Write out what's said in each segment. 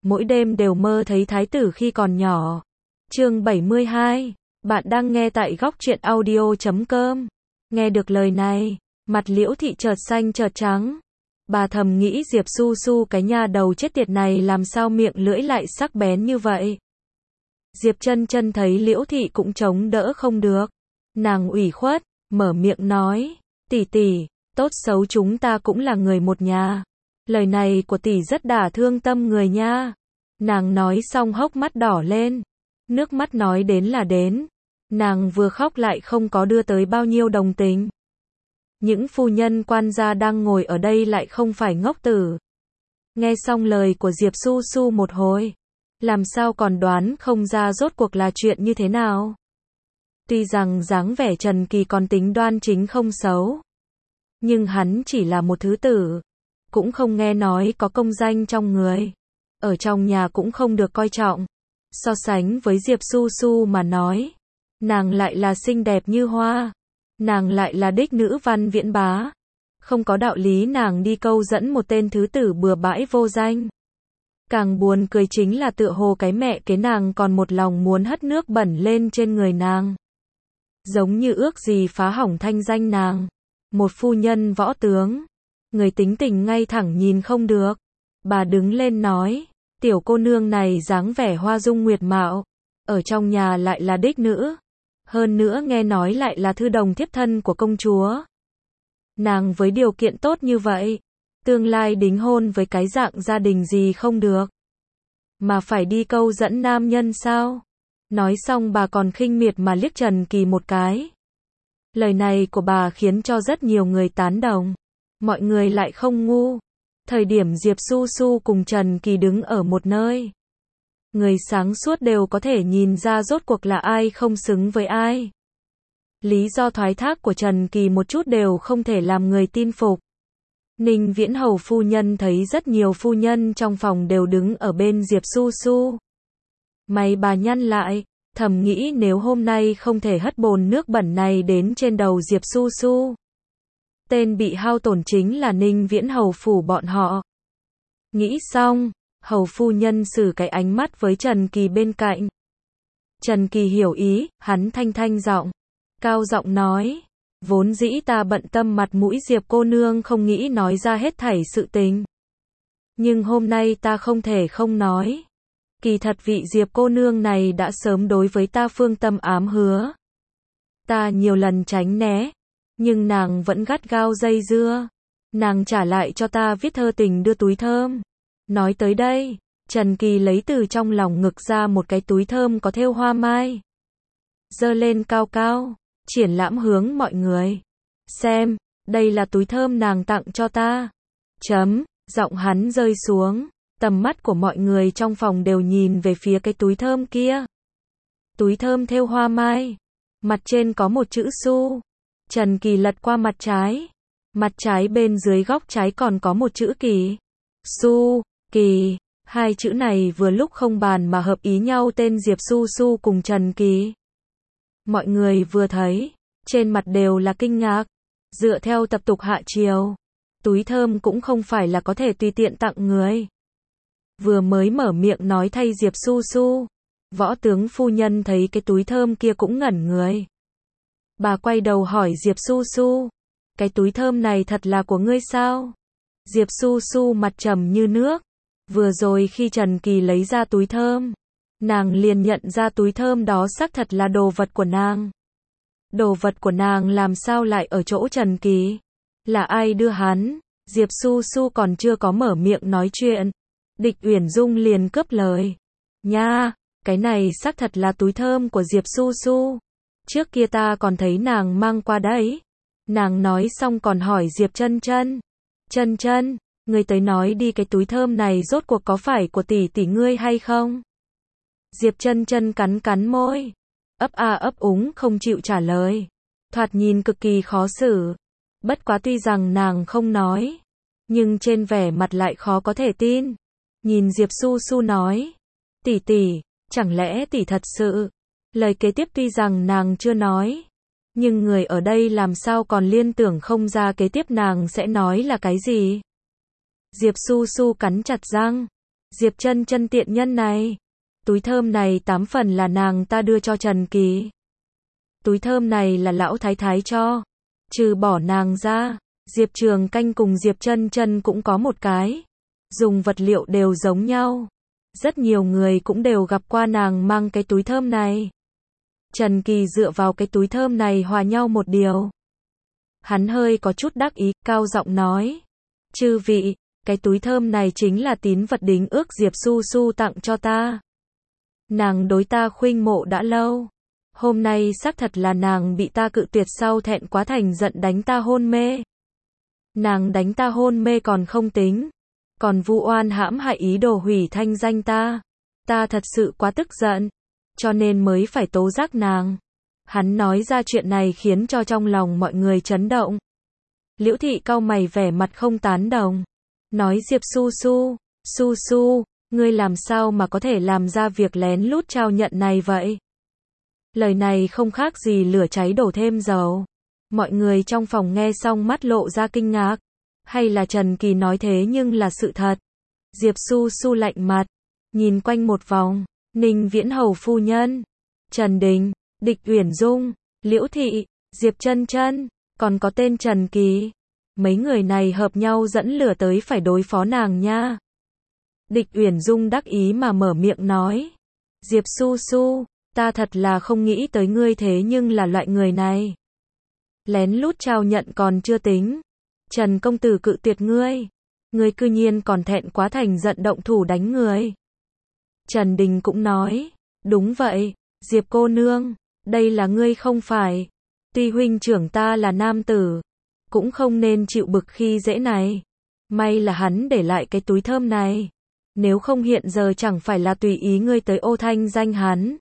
mỗi đêm đều mơ thấy thái tử khi còn nhỏ. Chương 72. Bạn đang nghe tại góc truyện audio.com. Nghe được lời này, mặt Liễu Thị chợt xanh chợt trắng. Bà thầm nghĩ Diệp Su Su cái nhà đầu chết tiệt này làm sao miệng lưỡi lại sắc bén như vậy. Diệp Chân Chân thấy Liễu Thị cũng chống đỡ không được. Nàng ủy khuất, mở miệng nói, tỷ tỷ, tốt xấu chúng ta cũng là người một nhà. Lời này của tỷ rất đả thương tâm người nha. Nàng nói xong hốc mắt đỏ lên. Nước mắt nói đến là đến. Nàng vừa khóc lại không có đưa tới bao nhiêu đồng tình. Những phu nhân quan gia đang ngồi ở đây lại không phải ngốc tử. Nghe xong lời của Diệp Su Su một hồi, làm sao còn đoán không ra rốt cuộc là chuyện như thế nào. Tuy rằng dáng vẻ Trần Kỳ còn tính đoan chính không xấu, nhưng hắn chỉ là một thứ tử, cũng không nghe nói có công danh trong người, ở trong nhà cũng không được coi trọng. So sánh với Diệp Su Su mà nói, nàng lại là xinh đẹp như hoa, nàng lại là đích nữ văn viễn bá, không có đạo lý nàng đi câu dẫn một tên thứ tử bừa bãi vô danh. Càng buồn cười chính là tựa hồ cái mẹ kế nàng còn một lòng muốn hất nước bẩn lên trên người nàng, giống như ước gì phá hỏng thanh danh nàng. Một phu nhân võ tướng, người tính tình ngay thẳng nhìn không được. Bà đứng lên nói, tiểu cô nương này dáng vẻ hoa dung nguyệt mạo, ở trong nhà lại là đích nữ, hơn nữa nghe nói lại là thư đồng thiếp thân của công chúa. Nàng với điều kiện tốt như vậy, tương lai đính hôn với cái dạng gia đình gì không được, mà phải đi câu dẫn nam nhân sao? Nói xong bà còn khinh miệt mà liếc Trần Kỳ một cái. Lời này của bà khiến cho rất nhiều người tán đồng. Mọi người lại không ngu. Thời điểm Diệp Su Su cùng Trần Kỳ đứng ở một nơi, người sáng suốt đều có thể nhìn ra rốt cuộc là ai không xứng với ai. Lý do thoái thác của Trần Kỳ một chút đều không thể làm người tin phục. Ninh Viễn Hầu phu nhân thấy rất nhiều phu nhân trong phòng đều đứng ở bên Diệp Su Su. Mày bà nhăn lại, thầm nghĩ nếu hôm nay không thể hất bồn nước bẩn này đến trên đầu Diệp Su Su, tên bị hao tổn chính là Ninh Viễn Hầu phủ bọn họ. Nghĩ xong, Hầu phu nhân xử cái ánh mắt với Trần Kỳ bên cạnh. Trần Kỳ hiểu ý, hắn thanh giọng, cao giọng nói, vốn dĩ ta bận tâm mặt mũi Diệp cô nương không nghĩ nói ra hết thảy sự tình. Nhưng hôm nay ta không thể không nói. Kỳ thật vị Diệp cô nương này đã sớm đối với ta phương tâm ám hứa. Ta nhiều lần tránh né, nhưng nàng vẫn gắt gao dây dưa. Nàng trả lại cho ta viết thơ tình đưa túi thơm. Nói tới đây, Trần Kỳ lấy từ trong lòng ngực ra một cái túi thơm có thêu hoa mai. Giơ lên cao cao, triển lãm hướng mọi người. Xem, đây là túi thơm nàng tặng cho ta. Giọng hắn rơi xuống. Tầm mắt của mọi người trong phòng đều nhìn về phía cái túi thơm kia. Túi thơm thêu hoa mai, mặt trên có một chữ Su. Trần Kỳ lật qua mặt trái. Mặt trái bên dưới góc trái còn có một chữ Kỳ. Su, Kỳ, hai chữ này vừa lúc không bàn mà hợp ý nhau tên Diệp Su Su cùng Trần Kỳ. Mọi người vừa thấy, trên mặt đều là kinh ngạc. Dựa theo tập tục hạ triều, túi thơm cũng không phải là có thể tùy tiện tặng người. Vừa mới mở miệng nói thay Diệp Su Su, võ tướng phu nhân thấy cái túi thơm kia cũng ngẩn người. Bà quay đầu hỏi Diệp Su Su, cái túi thơm này thật là của ngươi sao? Diệp Su Su mặt trầm như nước. Vừa rồi khi Trần Kỳ lấy ra túi thơm, nàng liền nhận ra túi thơm đó xác thật là đồ vật của nàng. Đồ vật của nàng làm sao lại ở chỗ Trần Kỳ? Là ai đưa hắn? Diệp Su Su còn chưa có mở miệng nói chuyện, Địch Uyển Dung liền cướp lời. Nha, cái này xác thật là túi thơm của Diệp Su Su. Trước kia ta còn thấy nàng mang qua đấy. Nàng nói xong còn hỏi Diệp Chân Chân. Chân Chân, ngươi tới nói đi cái túi thơm này rốt cuộc có phải của tỷ tỷ ngươi hay không? Diệp Chân Chân cắn môi, ấp a ấp úng không chịu trả lời. Thoạt nhìn cực kỳ khó xử. Bất quá tuy rằng nàng không nói, nhưng trên vẻ mặt lại khó có thể tin. Nhìn Diệp Su Su nói, tỷ tỷ, chẳng lẽ tỷ thật sự? Lời kế tiếp tuy rằng nàng chưa nói, nhưng người ở đây làm sao còn liên tưởng không ra kế tiếp nàng sẽ nói là cái gì? Diệp Su Su cắn chặt răng, Diệp Chân Chân tiện nhân này. Túi thơm này 8 phần là nàng ta đưa cho Trần Kỳ. Túi thơm này là lão thái thái cho. Trừ bỏ nàng ra, Diệp Trường Canh cùng Diệp Chân Chân cũng có một cái. Dùng vật liệu đều giống nhau. Rất nhiều người cũng đều gặp qua nàng mang cái túi thơm này. Trần Kỳ dựa vào cái túi thơm này hòa nhau một điều. Hắn hơi có chút đắc ý, cao giọng nói. Chư vị, cái túi thơm này chính là tín vật đính ước Diệp Su Su tặng cho ta. Nàng đối ta khuynh mộ đã lâu. Hôm nay xác thật là nàng bị ta cự tuyệt sau thẹn quá thành giận đánh ta hôn mê. Nàng đánh ta hôn mê còn không tính. Còn vu oan hãm hại ý đồ hủy thanh danh ta. Ta thật sự quá tức giận. Cho nên mới phải tố giác nàng. Hắn nói ra chuyện này khiến cho trong lòng mọi người chấn động. Liễu Thị cau mày vẻ mặt không tán đồng. Nói Diệp Su Su, Su Su, ngươi làm sao mà có thể làm ra việc lén lút trao nhận này vậy? Lời này không khác gì lửa cháy đổ thêm dầu. Mọi người trong phòng nghe xong mắt lộ ra kinh ngạc. Hay là Trần Kỳ nói thế nhưng là sự thật? Diệp Su Su lạnh mặt, nhìn quanh một vòng. Ninh Viễn Hầu phu nhân, Trần Đình, Địch Uyển Dung, Liễu Thị, Diệp Chân Chân, còn có tên Trần Kỳ. Mấy người này hợp nhau dẫn lửa tới phải đối phó nàng nha. Địch Uyển Dung đắc ý mà mở miệng nói. Diệp Su Su, ta thật là không nghĩ tới ngươi thế nhưng là loại người này. Lén lút trao nhận còn chưa tính. Trần công tử cự tuyệt ngươi. Ngươi cư nhiên còn thẹn quá thành giận động thủ đánh người. Trần Đình cũng nói. Đúng vậy, Diệp cô nương, đây là ngươi không phải. Tuy huynh trưởng ta là nam tử, cũng không nên chịu bực khi dễ này. May là hắn để lại cái túi thơm này. Nếu không hiện giờ chẳng phải là tùy ý ngươi tới ô thanh danh hắn.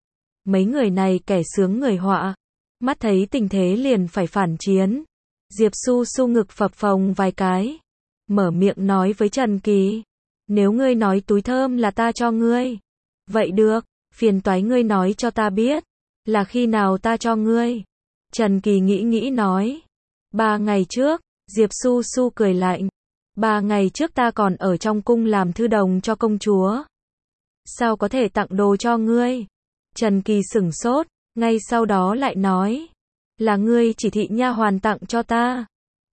Mấy người này kẻ sướng người họa. Mắt thấy tình thế liền phải phản chiến. Diệp Su Su ngực phập phồng vài cái. Mở miệng nói với Trần Kỳ. Nếu ngươi nói túi thơm là ta cho ngươi. Vậy được, phiền toái ngươi nói cho ta biết. Là khi nào ta cho ngươi? Trần Kỳ nghĩ nói. 3 ngày trước, Diệp Su Su cười lạnh. 3 ngày trước ta còn ở trong cung làm thư đồng cho công chúa. Sao có thể tặng đồ cho ngươi? Trần Kỳ sửng sốt, ngay sau đó lại nói. Là ngươi chỉ thị nha hoàn tặng cho ta.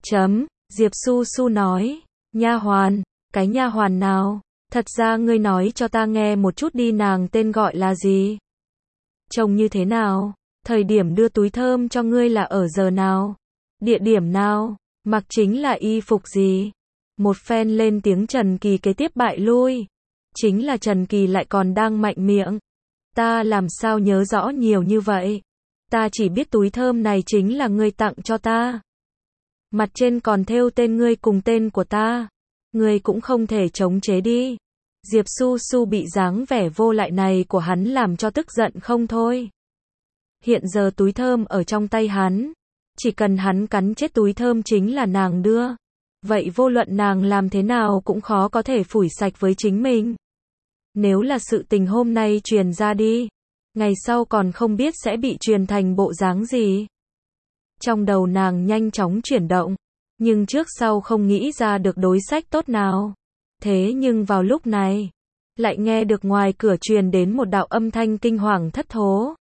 Diệp Su Su nói. Nha hoàn, cái nha hoàn nào? Thật ra ngươi nói cho ta nghe một chút đi, nàng tên gọi là gì? Trông như thế nào? Thời điểm đưa túi thơm cho ngươi là ở giờ nào? Địa điểm nào? Mặc chính là y phục gì? Một phen lên tiếng Trần Kỳ kế tiếp bại lui. Chính là Trần Kỳ lại còn đang mạnh miệng. Ta làm sao nhớ rõ nhiều như vậy? Ta chỉ biết túi thơm này chính là ngươi tặng cho ta. Mặt trên còn thêu tên ngươi cùng tên của ta. Ngươi cũng không thể chống chế đi. Diệp Su Su bị dáng vẻ vô lại này của hắn làm cho tức giận không thôi. Hiện giờ túi thơm ở trong tay hắn. Chỉ cần hắn cắn chết túi thơm chính là nàng đưa. Vậy vô luận nàng làm thế nào cũng khó có thể phủi sạch với chính mình. Nếu là sự tình hôm nay truyền ra đi, ngày sau còn không biết sẽ bị truyền thành bộ dáng gì. Trong đầu nàng nhanh chóng chuyển động, nhưng trước sau không nghĩ ra được đối sách tốt nào. Thế nhưng vào lúc này, lại nghe được ngoài cửa truyền đến một đạo âm thanh kinh hoàng thất thố.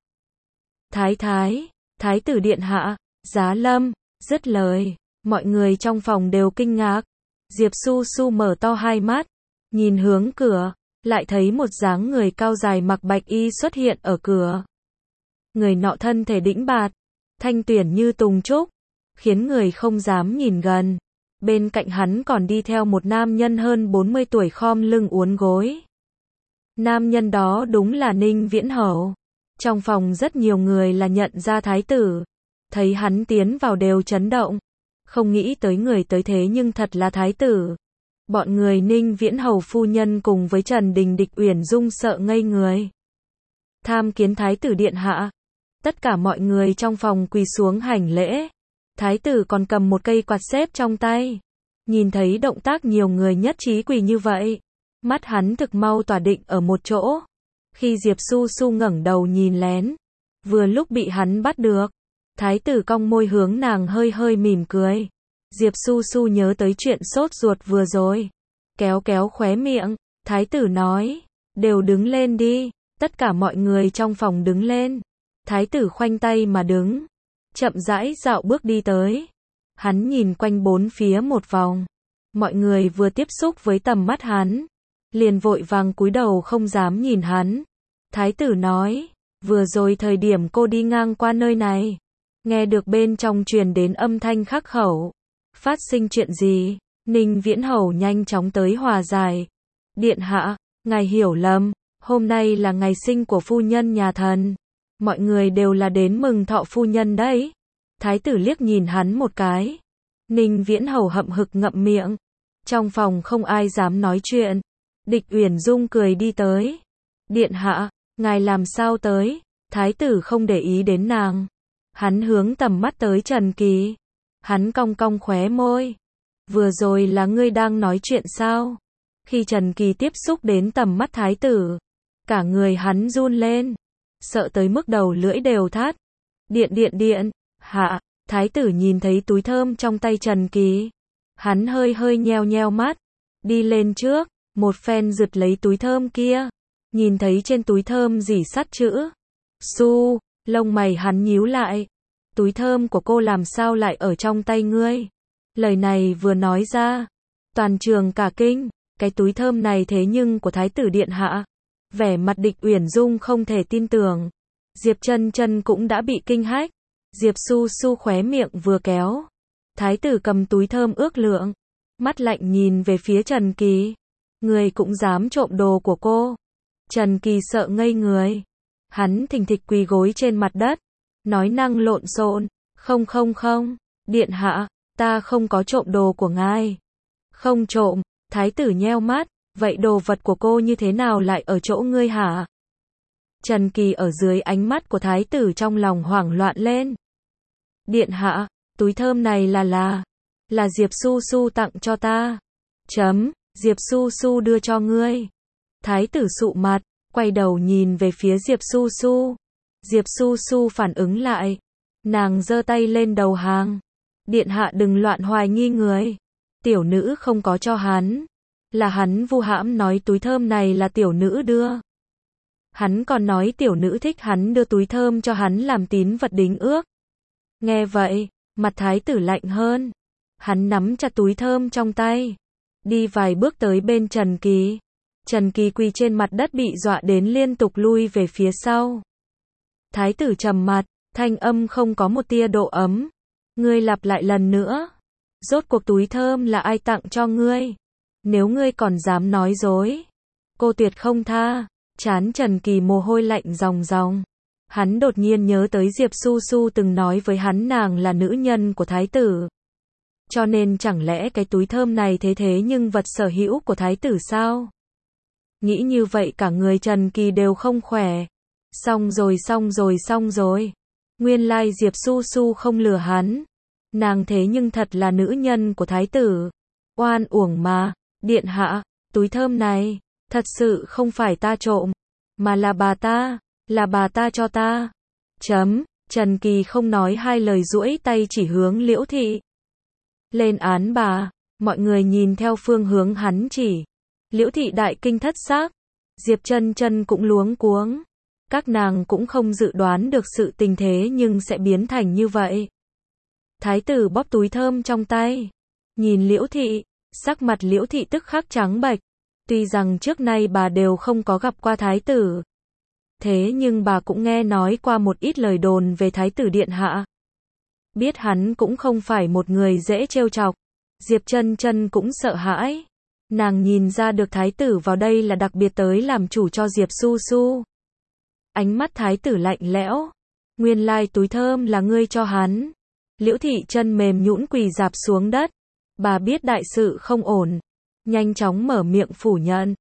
Thái tử điện hạ, Giá Lâm, dứt lời, mọi người trong phòng đều kinh ngạc. Diệp Su Su mở to hai mắt, nhìn hướng cửa, lại thấy một dáng người cao dài mặc bạch y xuất hiện ở cửa. Người nọ thân thể đĩnh bạt, thanh tuyển như tùng trúc, khiến người không dám nhìn gần. Bên cạnh hắn còn đi theo một nam nhân hơn 40 tuổi khom lưng uốn gối. Nam nhân đó đúng là Ninh Viễn Hầu. Trong phòng rất nhiều người là nhận ra thái tử. Thấy hắn tiến vào đều chấn động. Không nghĩ tới người tới thế nhưng thật là thái tử. Bọn người Ninh Viễn Hầu phu nhân cùng với Trần Đình Địch Uyển Dung sợ ngây người. Tham kiến thái tử điện hạ. Tất cả mọi người trong phòng quỳ xuống hành lễ. Thái tử còn cầm một cây quạt xếp trong tay. Nhìn thấy động tác nhiều người nhất trí quỳ như vậy. Mắt hắn thực mau tỏa định ở một chỗ. Khi Diệp Su Su ngẩng đầu nhìn lén. Vừa lúc bị hắn bắt được. Thái tử cong môi hướng nàng hơi hơi mỉm cười. Diệp Su Su nhớ tới chuyện sốt ruột vừa rồi. Kéo khóe miệng. Thái tử nói, đều đứng lên đi, tất cả mọi người trong phòng đứng lên. Thái tử khoanh tay mà đứng, chậm rãi dạo bước đi tới. Hắn nhìn quanh bốn phía một vòng. Mọi người vừa tiếp xúc với tầm mắt hắn, liền vội vàng cúi đầu không dám nhìn hắn. Thái tử nói, vừa rồi thời điểm cô đi ngang qua nơi này, nghe được bên trong truyền đến âm thanh khắc khẩu. Phát sinh chuyện gì? Ninh Viễn Hầu nhanh chóng tới hòa giải. Điện hạ, ngài hiểu lầm, hôm nay là ngày sinh của phu nhân nhà thần. Mọi người đều là đến mừng thọ phu nhân đấy. Thái tử liếc nhìn hắn một cái. Ninh Viễn Hầu hậm hực ngậm miệng. Trong phòng không ai dám nói chuyện. Địch Uyển Dung cười đi tới. Điện hạ, ngài làm sao tới? Thái tử không để ý đến nàng. Hắn hướng tầm mắt tới Trần Kỳ. Hắn cong cong khóe môi. Vừa rồi là ngươi đang nói chuyện sao? Khi Trần Kỳ tiếp xúc đến tầm mắt thái tử, cả người hắn run lên, sợ tới mức đầu lưỡi đều thắt. Điện, hạ, thái tử nhìn thấy túi thơm trong tay Trần Kỳ. Hắn hơi hơi nheo nheo mắt, đi lên trước, một phen giật lấy túi thơm kia. Nhìn thấy trên túi thơm rỉ sắt chữ Su, lông mày hắn nhíu lại. Túi thơm của cô làm sao lại ở trong tay ngươi? Lời này vừa nói ra, toàn trường cả kinh. Cái túi thơm này thế nhưng của thái tử điện hạ. Vẻ mặt Địch Uyển Dung không thể tin tưởng. Diệp Chân Chân cũng đã bị kinh hách. Diệp Su Su khóe miệng vừa kéo. Thái tử cầm túi thơm ước lượng, mắt lạnh nhìn về phía Trần Kỳ. Người cũng dám trộm đồ của cô? Trần Kỳ sợ ngây người. Hắn thình thịch quỳ gối trên mặt đất, nói năng lộn xộn, không, điện hạ, ta không có trộm đồ của ngài. Không trộm. Thái tử nheo mắt, vậy đồ vật của cô như thế nào lại ở chỗ ngươi hả? Trần Kỳ ở dưới ánh mắt của thái tử trong lòng hoảng loạn lên. Điện hạ, túi thơm này là Diệp Su Su tặng cho ta. Diệp Su Su đưa cho ngươi. Thái tử sụ mặt, quay đầu nhìn về phía Diệp Su Su. Diệp Su Su phản ứng lại. Nàng giơ tay lên đầu hàng. Điện hạ đừng loạn hoài nghi người. Tiểu nữ không có cho hắn. Là hắn vu hãm nói túi thơm này là tiểu nữ đưa. Hắn còn nói tiểu nữ thích hắn đưa túi thơm cho hắn làm tín vật đính ước. Nghe vậy, mặt thái tử lạnh hơn. Hắn nắm chặt túi thơm trong tay, đi vài bước tới bên Trần Kỳ. Trần Kỳ quỳ trên mặt đất bị dọa đến liên tục lui về phía sau. Thái tử trầm mặt, thanh âm không có một tia độ ấm. Ngươi lặp lại lần nữa. Rốt cuộc túi thơm là ai tặng cho ngươi? Nếu ngươi còn dám nói dối, cô tuyệt không tha. Trán Trần Kỳ mồ hôi lạnh ròng ròng. Hắn đột nhiên nhớ tới Diệp Su Su từng nói với hắn nàng là nữ nhân của thái tử. Cho nên chẳng lẽ cái túi thơm này thế nhưng vật sở hữu của thái tử sao? Nghĩ như vậy cả người Trần Kỳ đều không khỏe. Xong rồi. Nguyên lai Diệp Su Su không lừa hắn. Nàng thế nhưng thật là nữ nhân của thái tử. Oan uổng mà. Điện hạ, túi thơm này thật sự không phải ta trộm, mà là bà ta cho ta. Trần Kỳ không nói hai lời duỗi tay chỉ hướng Liễu Thị. Lên án bà. Mọi người nhìn theo phương hướng hắn chỉ. Liễu Thị đại kinh thất xác. Diệp Chân Chân cũng luống cuống. Các nàng cũng không dự đoán được sự tình thế nhưng sẽ biến thành như vậy. Thái tử bóp túi thơm trong tay, nhìn Liễu Thị, sắc mặt Liễu Thị tức khắc trắng bệch. Tuy rằng trước nay bà đều không có gặp qua thái tử, thế nhưng bà cũng nghe nói qua một ít lời đồn về thái tử điện hạ. Biết hắn cũng không phải một người dễ trêu chọc. Diệp Chân Chân cũng sợ hãi. Nàng nhìn ra được thái tử vào đây là đặc biệt tới làm chủ cho Diệp Su Su. Ánh mắt thái tử lạnh lẽo. Nguyên lai túi thơm là ngươi cho hắn. Liễu Thị chân mềm nhũn quỳ rạp xuống đất. Bà biết đại sự không ổn, nhanh chóng mở miệng phủ nhận.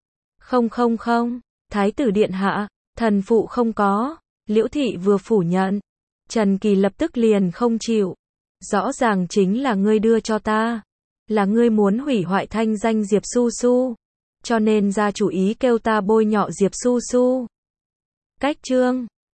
Không, thái tử điện hạ, thần phụ không có. Liễu Thị vừa phủ nhận, Trần Kỳ lập tức liền không chịu. Rõ ràng chính là ngươi đưa cho ta. Là ngươi muốn hủy hoại thanh danh Diệp Su Su, cho nên ra chủ ý kêu ta bôi nhọ Diệp Su Su. Cách chương